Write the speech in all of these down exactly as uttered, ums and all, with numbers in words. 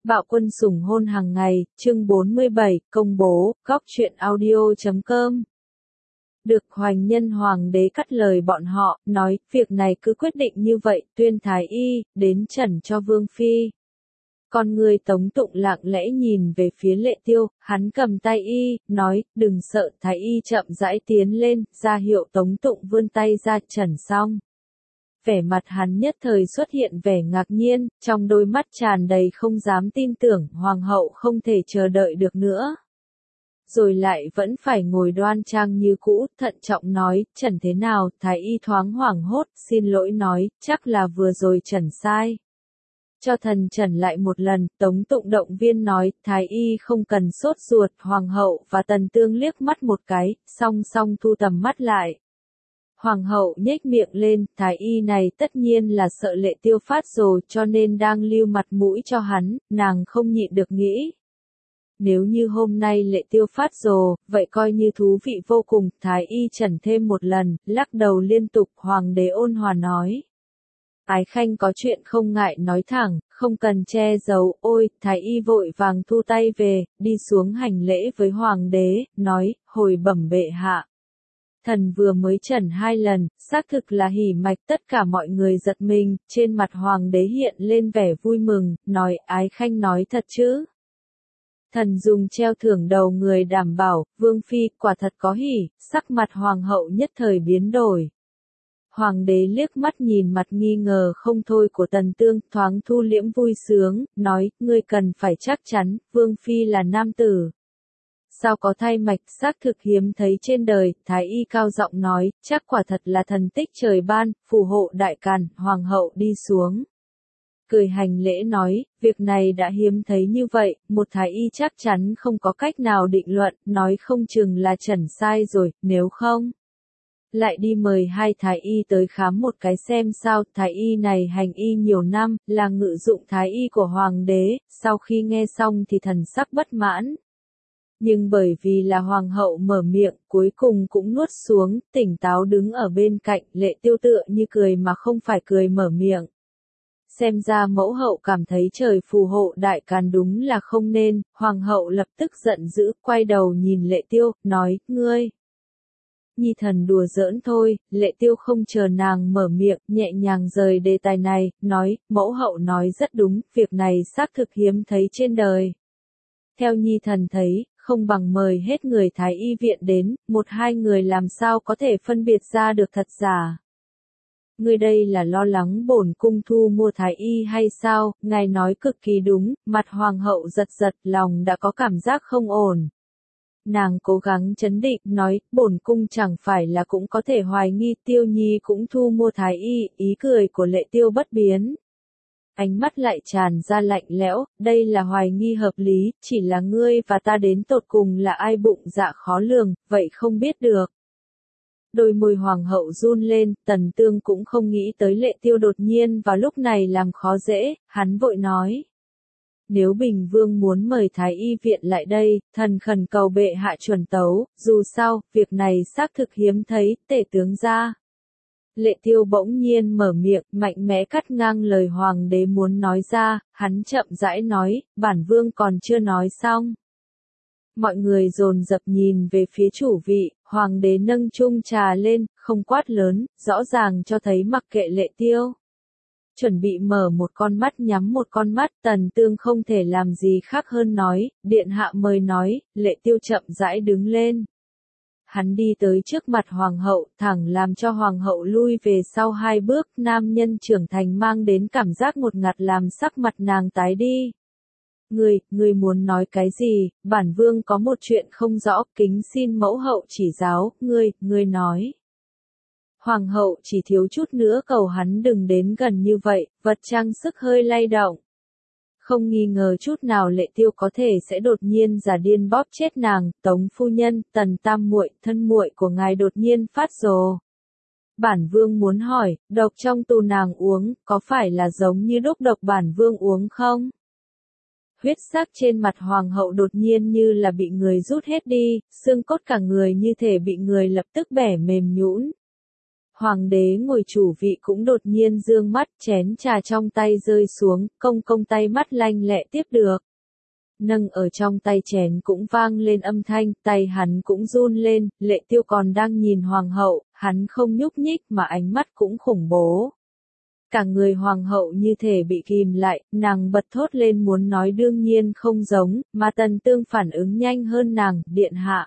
Bạo quân sủng hôn hàng ngày, chương bốn mươi bảy, công bố, góc truyện audio chấm com. Được Hoành Nhân Hoàng đế cắt lời bọn họ, nói, việc này cứ quyết định như vậy, tuyên Thái Y, đến trần cho Vương Phi. Con người Tống Tụng lặng lẽ nhìn về phía Lệ Tiêu, hắn cầm tay y, nói, đừng sợ, Thái Y chậm rãi tiến lên, ra hiệu Tống Tụng vươn tay ra trần xong. Vẻ mặt hắn nhất thời xuất hiện vẻ ngạc nhiên, trong đôi mắt tràn đầy không dám tin tưởng, hoàng hậu không thể chờ đợi được nữa. Rồi lại vẫn phải ngồi đoan trang như cũ, thận trọng nói, trần thế nào, Thái Y thoáng hoảng hốt, xin lỗi nói, chắc là vừa rồi trần sai. Cho thần trần lại một lần, Tống Tụng động viên nói, Thái Y không cần sốt ruột, hoàng hậu và Tần Tương liếc mắt một cái, song song thu tầm mắt lại. Hoàng hậu nhếch miệng lên, Thái Y này tất nhiên là sợ Lệ Tiêu phát rồ cho nên đang lưu mặt mũi cho hắn, nàng không nhịn được nghĩ. Nếu như hôm nay Lệ Tiêu phát rồ, vậy coi như thú vị vô cùng, Thái Y trần thêm một lần, lắc đầu liên tục, Hoàng đế ôn hòa nói. Ái khanh có chuyện không ngại nói thẳng, không cần che giấu, ôi, Thái Y vội vàng thu tay về, đi xuống hành lễ với Hoàng đế, nói, hồi bẩm bệ hạ. Thần vừa mới trần hai lần, xác thực là hỉ mạch, tất cả mọi người giật mình, trên mặt Hoàng đế hiện lên vẻ vui mừng, nói, ái khanh nói thật chứ. Thần dùng treo thưởng đầu người đảm bảo, Vương Phi, quả thật có hỉ, sắc mặt Hoàng hậu nhất thời biến đổi. Hoàng đế liếc mắt nhìn mặt nghi ngờ không thôi của Tần Tương, thoáng thu liễm vui sướng, nói, ngươi cần phải chắc chắn, Vương Phi là nam tử. Sao có thai mạch, xác thực hiếm thấy trên đời, Thái Y cao giọng nói, chắc quả thật là thần tích trời ban, phù hộ đại càn, hoàng hậu đi xuống. Cười hành lễ nói, việc này đã hiếm thấy như vậy, một Thái Y chắc chắn không có cách nào định luận, nói không chừng là trần sai rồi, nếu không. Lại đi mời hai Thái Y tới khám một cái xem sao, Thái Y này hành y nhiều năm, là ngự dụng Thái Y của Hoàng đế, sau khi nghe xong thì thần sắc bất mãn. Nhưng bởi vì là hoàng hậu mở miệng, cuối cùng cũng nuốt xuống, tỉnh táo đứng ở bên cạnh, Lệ Tiêu tựa như cười mà không phải cười mở miệng. Xem ra mẫu hậu cảm thấy trời phù hộ đại càn đúng là không nên, hoàng hậu lập tức giận dữ, quay đầu nhìn Lệ Tiêu, nói, ngươi. Nhi thần đùa giỡn thôi, Lệ Tiêu không chờ nàng mở miệng, nhẹ nhàng rời đề tài này, nói, mẫu hậu nói rất đúng, việc này xác thực hiếm thấy trên đời. Theo Nhi thần thấy, không bằng mời hết người Thái Y viện đến, một hai người làm sao có thể phân biệt ra được thật giả. Ngươi đây là lo lắng bổn cung thu mua Thái Y hay sao, ngài nói cực kỳ đúng, mặt hoàng hậu giật giật, lòng đã có cảm giác không ổn. Nàng cố gắng trấn định, nói, bổn cung chẳng phải là cũng có thể hoài nghi Tiêu Nhi cũng thu mua Thái Y, ý cười của Lệ Tiêu bất biến. Ánh mắt lại tràn ra lạnh lẽo, đây là hoài nghi hợp lý, chỉ là ngươi và ta đến tột cùng là ai bụng dạ khó lường, vậy không biết được. Đôi môi hoàng hậu run lên, Tần Tương cũng không nghĩ tới Lệ Tiêu đột nhiên vào lúc này làm khó dễ, hắn vội nói. Nếu Bình Vương muốn mời Thái Y viện lại đây, thần khẩn cầu bệ hạ chuẩn tấu, dù sao, việc này xác thực hiếm thấy, tể tướng ra. Lệ Tiêu bỗng nhiên mở miệng, mạnh mẽ cắt ngang lời hoàng đế muốn nói ra, hắn chậm rãi nói, bản vương còn chưa nói xong. Mọi người dồn dập nhìn về phía chủ vị, hoàng đế nâng chung trà lên, không quát lớn, rõ ràng cho thấy mặc kệ Lệ Tiêu. Chuẩn bị mở một con mắt nhắm một con mắt, Tần Tương không thể làm gì khác hơn nói, điện hạ mời nói, Lệ Tiêu chậm rãi đứng lên. Hắn đi tới trước mặt hoàng hậu, thẳng làm cho hoàng hậu lui về sau hai bước, nam nhân trưởng thành mang đến cảm giác ngột ngạt làm sắc mặt nàng tái đi. Ngươi, ngươi muốn nói cái gì, bản vương có một chuyện không rõ, kính xin mẫu hậu chỉ giáo, ngươi, ngươi nói. Hoàng hậu chỉ thiếu chút nữa cầu hắn đừng đến gần như vậy, vật trang sức hơi lay động. Không nghi ngờ chút nào Lệ Tiêu có thể sẽ đột nhiên giả điên bóp chết nàng, Tống phu nhân, Tần tam muội, thân muội của ngài đột nhiên phát rồ. Bản vương muốn hỏi, độc trong tù nàng uống, có phải là giống như đúc độc bản vương uống không? Huyết sắc trên mặt hoàng hậu đột nhiên như là bị người rút hết đi, xương cốt cả người như thể bị người lập tức bẻ mềm nhũn. Hoàng đế ngồi chủ vị cũng đột nhiên dương mắt, chén trà trong tay rơi xuống, công công tay mắt lanh lẹ tiếp được. Nâng ở trong tay chén cũng vang lên âm thanh, tay hắn cũng run lên, Lệ Tiêu còn đang nhìn hoàng hậu, hắn không nhúc nhích mà ánh mắt cũng khủng bố. Cả người hoàng hậu như thể bị kìm lại, nàng bật thốt lên muốn nói đương nhiên không giống, mà Tần Tương phản ứng nhanh hơn nàng, điện hạ.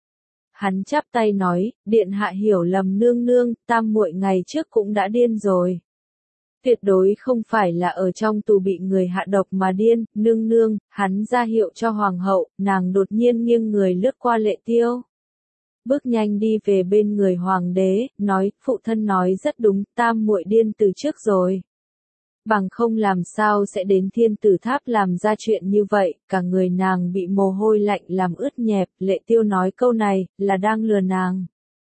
Hắn chắp tay nói, điện hạ hiểu lầm nương nương, tam muội ngày trước cũng đã điên rồi. Tuyệt đối không phải là ở trong tù bị người hạ độc mà điên, nương nương, hắn ra hiệu cho hoàng hậu, nàng đột nhiên nghiêng người lướt qua Lệ Tiêu. Bước nhanh đi về bên người hoàng đế, nói, phụ thân nói rất đúng, tam muội điên từ trước rồi. Bằng không làm sao sẽ đến thiên tử tháp làm ra chuyện như vậy, cả người nàng bị mồ hôi lạnh làm ướt nhẹp, Lệ Tiêu nói câu này, là đang lừa nàng.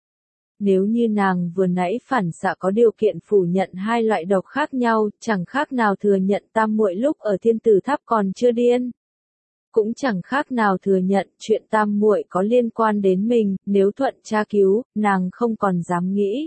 Nếu như nàng vừa nãy phản xạ có điều kiện phủ nhận hai loại độc khác nhau, chẳng khác nào thừa nhận tam muội lúc ở thiên tử tháp còn chưa điên. Cũng chẳng khác nào thừa nhận chuyện tam muội có liên quan đến mình, nếu thuận tra cứu, nàng không còn dám nghĩ.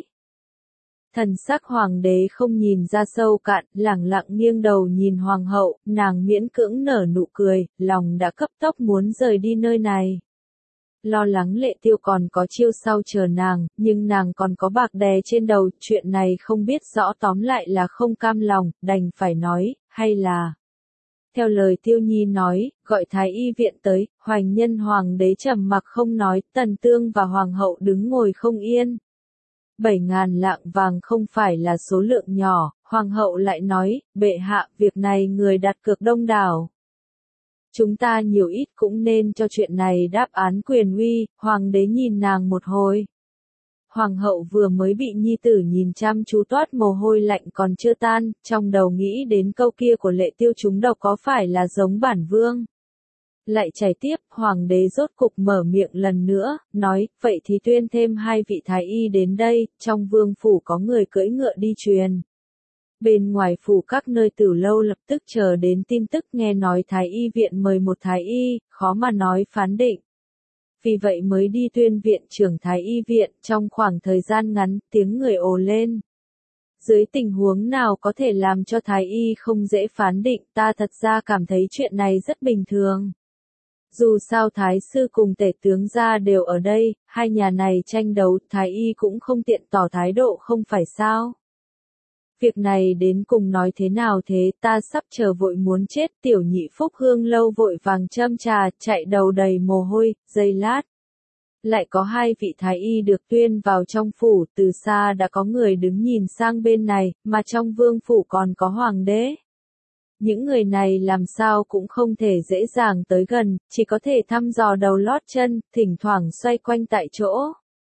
Thần sắc hoàng đế không nhìn ra sâu cạn, lẳng lặng nghiêng đầu nhìn hoàng hậu, nàng miễn cưỡng nở nụ cười, lòng đã cấp tốc muốn rời đi nơi này. Lo lắng Lệ Tiêu còn có chiêu sau chờ nàng, nhưng nàng còn có bạc đè trên đầu, chuyện này không biết rõ tóm lại là không cam lòng, đành phải nói, hay là... Theo lời Tiêu Nhi nói, gọi thái y viện tới, hoành nhân hoàng đế trầm mặc không nói, Tần Tương và hoàng hậu đứng ngồi không yên. Bảy ngàn lạng vàng không phải là số lượng nhỏ, hoàng hậu lại nói, bệ hạ, việc này người đặt cược đông đảo. Chúng ta nhiều ít cũng nên cho chuyện này đáp án quyền uy, hoàng đế nhìn nàng một hồi. Hoàng hậu vừa mới bị nhi tử nhìn chăm chú toát mồ hôi lạnh còn chưa tan, trong đầu nghĩ đến câu kia của Lệ Tiêu trúng độc có phải là giống bản vương. Lại chảy tiếp, hoàng đế rốt cục mở miệng lần nữa, nói, vậy thì tuyên thêm hai vị thái y đến đây, trong vương phủ có người cưỡi ngựa đi truyền. Bên ngoài phủ các nơi tử lâu lập tức chờ đến tin tức nghe nói thái y viện mời một thái y, khó mà nói phán định. Vì vậy mới đi tuyên viện trưởng thái y viện, trong khoảng thời gian ngắn, tiếng người ồ lên. Dưới tình huống nào có thể làm cho thái y không dễ phán định, ta thật ra cảm thấy chuyện này rất bình thường. Dù sao thái sư cùng tể tướng gia đều ở đây, hai nhà này tranh đấu, thái y cũng không tiện tỏ thái độ không phải sao. Việc này đến cùng nói thế nào thế, ta sắp chờ vội muốn chết, tiểu nhị Phúc Hương lâu vội vàng châm trà, chạy đầu đầy mồ hôi, giây lát. Lại có hai vị thái y được tuyên vào trong phủ, từ xa đã có người đứng nhìn sang bên này, mà trong vương phủ còn có hoàng đế. Những người này làm sao cũng không thể dễ dàng tới gần, chỉ có thể thăm dò đầu lót chân, thỉnh thoảng xoay quanh tại chỗ.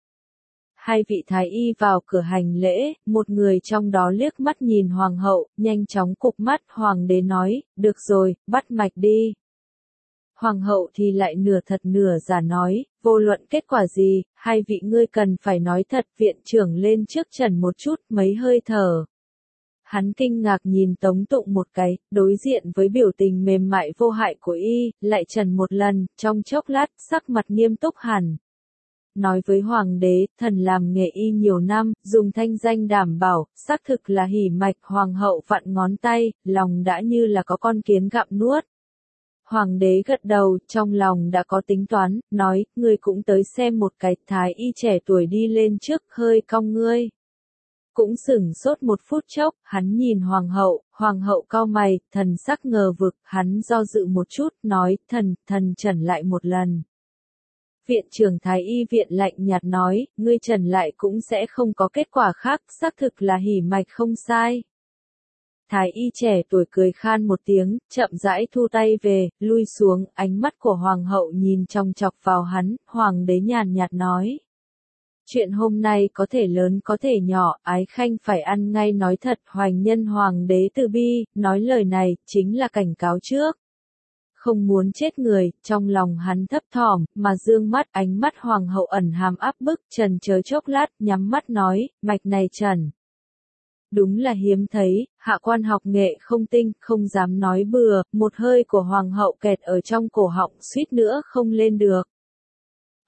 Hai vị thái y vào cửa hành lễ, một người trong đó liếc mắt nhìn hoàng hậu, nhanh chóng cụp mắt, hoàng đế nói, được rồi, bắt mạch đi. Hoàng hậu thì lại nửa thật nửa giả nói, vô luận kết quả gì, hai vị ngươi cần phải nói thật, viện trưởng lên trước trần một chút, mấy hơi thở. Hắn kinh ngạc nhìn Tống Tụng một cái, đối diện với biểu tình mềm mại vô hại của y, lại trần một lần, trong chốc lát, sắc mặt nghiêm túc hẳn. Nói với hoàng đế, thần làm nghề y nhiều năm, dùng thanh danh đảm bảo, xác thực là hỉ mạch, hoàng hậu vặn ngón tay, lòng đã như là có con kiến gặm nuốt. Hoàng đế gật đầu, trong lòng đã có tính toán, nói, ngươi cũng tới xem một cái, thái y trẻ tuổi đi lên trước, hơi cong ngươi. Cũng sửng sốt một phút chốc, hắn nhìn hoàng hậu, hoàng hậu cau mày, thần sắc ngờ vực, hắn do dự một chút, nói, thần, thần trần lại một lần. Viện trưởng thái y viện lạnh nhạt nói, ngươi trần lại cũng sẽ không có kết quả khác, xác thực là hỉ mạch không sai. Thái y trẻ tuổi cười khan một tiếng, chậm rãi thu tay về, lui xuống, ánh mắt của hoàng hậu nhìn chòng chọc vào hắn, hoàng đế nhàn nhạt nói. Chuyện hôm nay có thể lớn có thể nhỏ, ái khanh phải ăn ngay nói thật, hoành nhân hoàng đế từ bi, nói lời này, chính là cảnh cáo trước. Không muốn chết người, trong lòng hắn thấp thỏm, mà dương mắt, ánh mắt hoàng hậu ẩn hàm áp bức, trần chờ chốc lát, nhắm mắt nói, mạch này trần. Đúng là hiếm thấy, hạ quan học nghệ không tinh, không dám nói bừa, một hơi của hoàng hậu kẹt ở trong cổ họng, suýt nữa không lên được.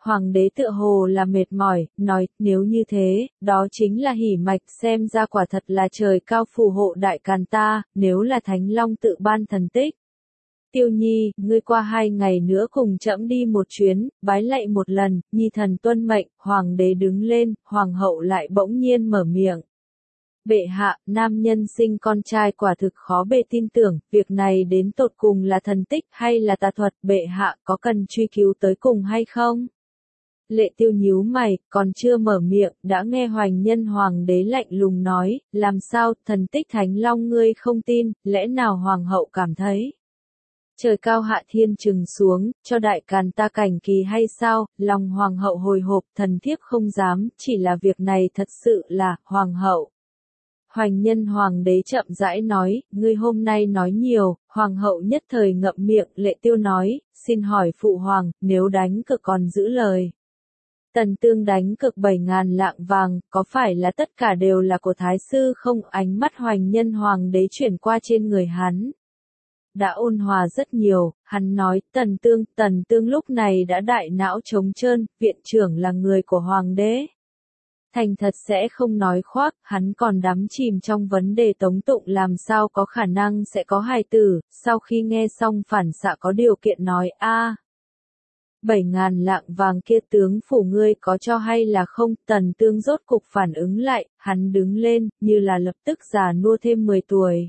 Hoàng đế tựa hồ là mệt mỏi, nói, nếu như thế, đó chính là hỉ mạch, xem ra quả thật là trời cao phù hộ đại càn ta, nếu là Thánh Long tự ban thần tích. Tiêu Nhi, ngươi qua hai ngày nữa cùng trẫm đi một chuyến, bái lạy một lần, Nhi thần tuân mệnh. Hoàng đế đứng lên, hoàng hậu lại bỗng nhiên mở miệng. Bệ hạ, nam nhân sinh con trai quả thực khó bề tin tưởng, việc này đến tột cùng là thần tích hay là tà thuật, bệ hạ có cần truy cứu tới cùng hay không? Lệ Tiêu nhíu mày, còn chưa mở miệng, đã nghe Hoành Nhân Hoàng đế lạnh lùng nói, làm sao, thần tích Thánh Long ngươi không tin, lẽ nào hoàng hậu cảm thấy? Trời cao hạ thiên trừng xuống, cho đại càn ta cảnh kỳ hay sao, lòng hoàng hậu hồi hộp, thần thiếp không dám, chỉ là việc này thật sự là, hoàng hậu. Hoành Nhân Hoàng đế chậm rãi nói, ngươi hôm nay nói nhiều, hoàng hậu nhất thời ngậm miệng, Lệ Tiêu nói, xin hỏi phụ hoàng, nếu đánh cược còn giữ lời. Tần Tương đánh cược bảy ngàn lạng vàng, có phải là tất cả đều là của thái sư không? Ánh mắt Hoành Nhân Hoàng đế chuyển qua trên người hắn. Đã ôn hòa rất nhiều, hắn nói, Tần Tương, Tần Tương lúc này đã đại não trống trơn, viện trưởng là người của hoàng đế. Thành thật sẽ không nói khoác, hắn còn đắm chìm trong vấn đề tống tụng làm sao có khả năng sẽ có hài tử, sau khi nghe xong phản xạ có điều kiện nói a bảy ngàn lạng vàng kia tướng phủ ngươi có cho hay là không? Tần Tương rốt cục phản ứng lại, hắn đứng lên, như là lập tức già nua thêm mười tuổi.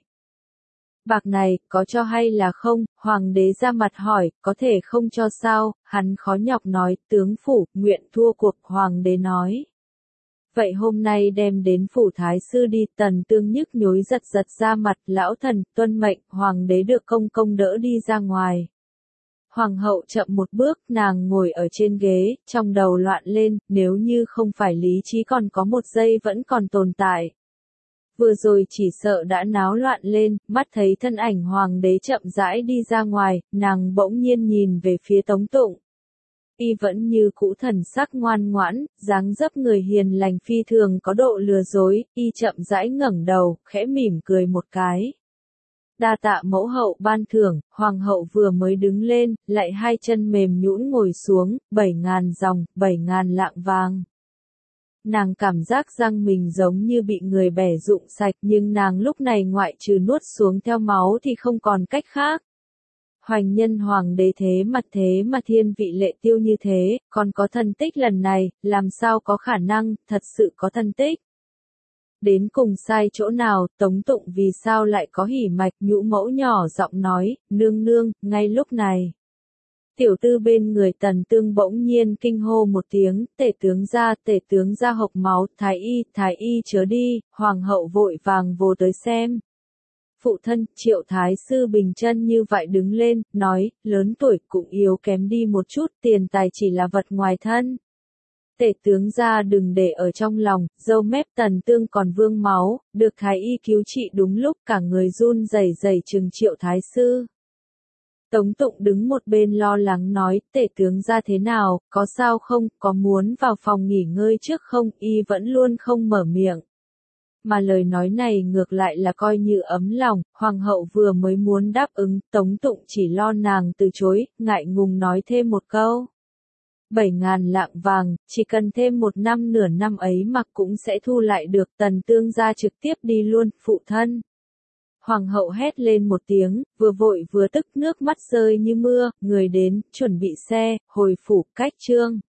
Bạc này, có cho hay là không? Hoàng đế ra mặt hỏi, có thể không cho sao? Hắn khó nhọc nói, tướng phủ, nguyện thua cuộc. Hoàng đế nói. Vậy hôm nay đem đến phủ thái sư đi. Tần Tương nhức nhối giật giật ra mặt, lão thần, tuân mệnh. Hoàng đế được công công đỡ đi ra ngoài. Hoàng hậu chậm một bước, nàng ngồi ở trên ghế, trong đầu loạn lên, nếu như không phải lý trí còn có một giây vẫn còn tồn tại. Vừa rồi chỉ sợ đã náo loạn lên, mắt thấy thân ảnh hoàng đế chậm rãi đi ra ngoài, nàng bỗng nhiên nhìn về phía Tống Tụng. Y vẫn như cũ thần sắc ngoan ngoãn, dáng dấp người hiền lành phi thường có độ lừa dối, y chậm rãi ngẩng đầu, khẽ mỉm cười một cái. Đa tạ mẫu hậu ban thưởng, hoàng hậu vừa mới đứng lên, lại hai chân mềm nhũn ngồi xuống, bảy ngàn dòng, bảy ngàn lạng vàng. Nàng cảm giác răng mình giống như bị người bẻ rụng sạch, nhưng nàng lúc này ngoại trừ nuốt xuống theo máu thì không còn cách khác. Hoành Nhân Hoàng đế thế mà thế mà thiên vị Lệ Tiêu như thế, còn có thần tích lần này, làm sao có khả năng, thật sự có thần tích. Đến cùng sai chỗ nào, Tống Tụng vì sao lại có hỉ mạch? Nhũ mẫu nhỏ giọng nói, nương nương, ngay lúc này. Tiểu tư bên người Tần Tương bỗng nhiên kinh hô một tiếng, tể tướng ra, tể tướng ra hộc máu, thái y, thái y chớ đi, hoàng hậu vội vàng vô tới xem. Phụ thân, Triệu thái sư bình chân như vậy đứng lên, nói, lớn tuổi cũng yếu kém đi một chút, tiền tài chỉ là vật ngoài thân. Tể tướng ra đừng để ở trong lòng, râu mép Tần Tương còn vương máu, được thái y cứu trị đúng lúc, cả người run rẩy rẩy chừng Triệu thái sư. Tống Tụng đứng một bên lo lắng nói, tể tướng ra thế nào, có sao không, có muốn vào phòng nghỉ ngơi trước không? Y vẫn luôn không mở miệng. Mà lời nói này ngược lại là coi như ấm lòng, hoàng hậu vừa mới muốn đáp ứng, Tống Tụng chỉ lo nàng từ chối, ngại ngùng nói thêm một câu. Bảy ngàn lạng vàng, chỉ cần thêm một năm nửa năm ấy mặc cũng sẽ thu lại được. Tần Tương ra trực tiếp đi luôn, phụ thân. Hoàng hậu hét lên một tiếng, vừa vội vừa tức, nước mắt rơi như mưa, người đến, chuẩn bị xe, hồi phủ, cách trương.